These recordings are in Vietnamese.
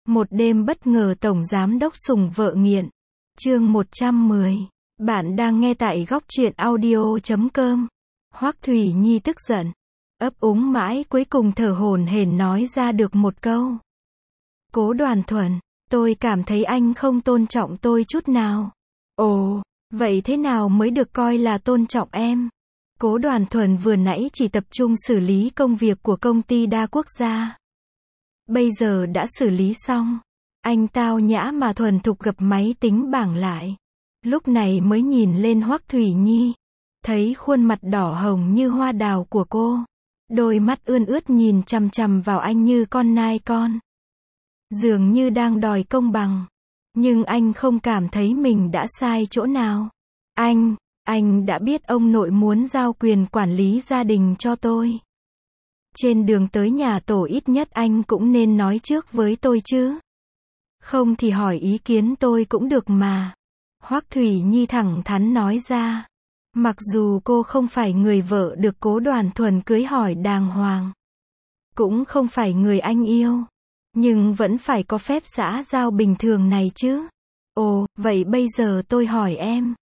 Một đêm bất ngờ tổng giám đốc sủng vợ nghiện. Chương 110. Bạn đang nghe tại góc truyện audio.com. Hoắc Thủy Nhi tức giận, ấp úng mãi cuối cùng thở hổn hển nói ra được một câu. Cố Đoàn Thuần, tôi cảm thấy anh không tôn trọng tôi chút nào. Ồ, vậy thế nào mới được coi là tôn trọng em? Cố Đoàn Thuần vừa nãy chỉ tập trung xử lý công việc của công ty đa quốc gia. Bây giờ đã xử lý xong. Anh tao nhã mà thuần thục gập máy tính bảng lại. Lúc này mới nhìn lên Hoắc Thủy Nhi. Thấy khuôn mặt đỏ hồng như hoa đào của cô. Đôi mắt ươn ướt nhìn chằm chằm vào anh như con nai con. Dường như đang đòi công bằng. Nhưng anh không cảm thấy mình đã sai chỗ nào. Anh đã biết ông nội muốn giao quyền quản lý gia đình cho tôi. Trên đường tới nhà tổ ít nhất anh cũng nên nói trước với tôi chứ. Không thì hỏi ý kiến tôi cũng được mà. Hoắc Thủy Nhi thẳng thắn nói ra. Mặc dù cô không phải người vợ được Cố Đoàn Thuần cưới hỏi đàng hoàng. Cũng không phải người anh yêu. Nhưng vẫn phải có phép xã giao bình thường này chứ. Ồ, vậy bây giờ tôi hỏi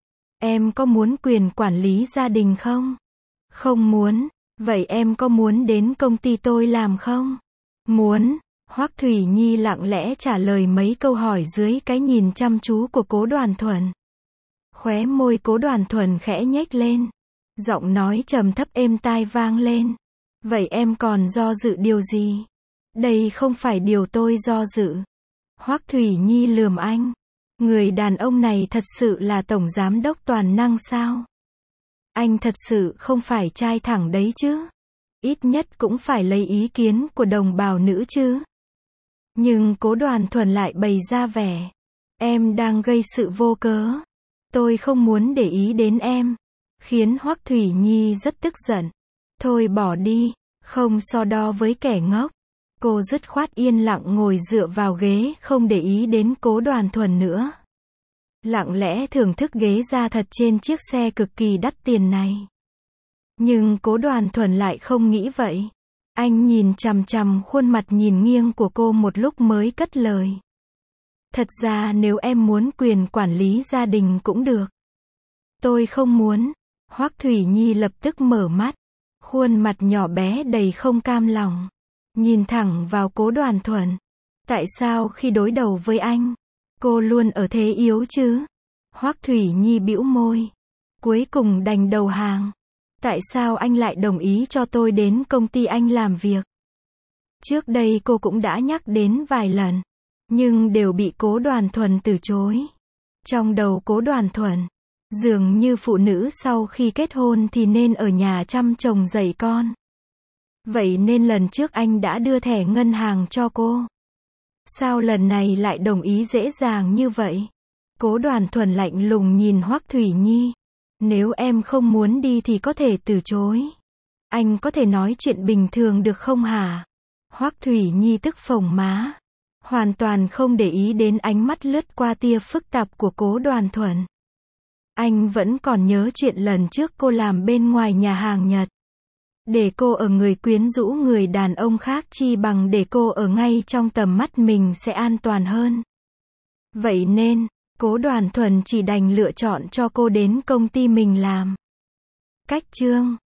em có muốn quyền quản lý gia đình không? Không muốn. Vậy em có muốn đến công ty tôi làm không? Muốn. Hoắc Thủy Nhi lặng lẽ trả lời mấy câu hỏi dưới cái nhìn chăm chú của Cố Đoàn Thuần. Khóe môi Cố Đoàn Thuần khẽ nhếch lên. Giọng nói trầm thấp êm tai vang lên. Vậy em còn do dự điều gì? Đây không phải điều tôi do dự. Hoắc Thủy Nhi lườm anh. Người đàn ông này thật sự là tổng giám đốc toàn năng sao? Anh thật sự không phải trai thẳng đấy chứ? Ít nhất cũng phải lấy ý kiến của đồng bào nữ chứ? Nhưng Cố Đoàn Thuần lại bày ra vẻ. Em đang gây sự vô cớ. Tôi không muốn để ý đến em. Khiến Hoắc Thủy Nhi rất tức giận. Thôi bỏ đi, không so đo với kẻ ngốc. Cô dứt khoát yên lặng ngồi dựa vào ghế không để ý đến Cố Đoàn Thuần nữa. Lặng lẽ thưởng thức ghế da thật trên chiếc xe cực kỳ đắt tiền này. Nhưng Cố Đoàn Thuần lại không nghĩ vậy. Anh nhìn chằm chằm khuôn mặt nhìn nghiêng của cô một lúc mới cất lời. Thật ra nếu em muốn quyền quản lý gia đình cũng được. Tôi không muốn. Hoắc Thủy Nhi lập tức mở mắt. Khuôn mặt nhỏ bé đầy không cam lòng. Nhìn thẳng vào Cố Đoàn Thuần. Tại sao khi đối đầu với anh, cô luôn ở thế yếu chứ? Hoắc Thủy Nhi bĩu môi. Cuối cùng đành đầu hàng. Tại sao anh lại đồng ý cho tôi đến công ty anh làm việc? Trước đây cô cũng đã nhắc đến vài lần. Nhưng đều bị Cố Đoàn Thuần từ chối. Trong đầu Cố Đoàn Thuần, dường như phụ nữ sau khi kết hôn thì nên ở nhà chăm chồng dạy con. Vậy nên lần trước anh đã đưa thẻ ngân hàng cho cô. Sao lần này lại đồng ý dễ dàng như vậy? Cố Đoàn Thuần lạnh lùng nhìn Hoắc Thủy Nhi. Nếu em không muốn đi thì có thể từ chối. Anh có thể nói chuyện bình thường được không hả? Hoắc Thủy Nhi tức phồng má. Hoàn toàn không để ý đến ánh mắt lướt qua tia phức tạp của Cố Đoàn Thuần. Anh vẫn còn nhớ chuyện lần trước cô làm bên ngoài nhà hàng Nhật. Để cô ở người quyến rũ người đàn ông khác chi bằng để cô ở ngay trong tầm mắt mình sẽ an toàn hơn. Vậy nên, Cố Đoàn Thuần chỉ đành lựa chọn cho cô đến công ty mình làm. Cách chương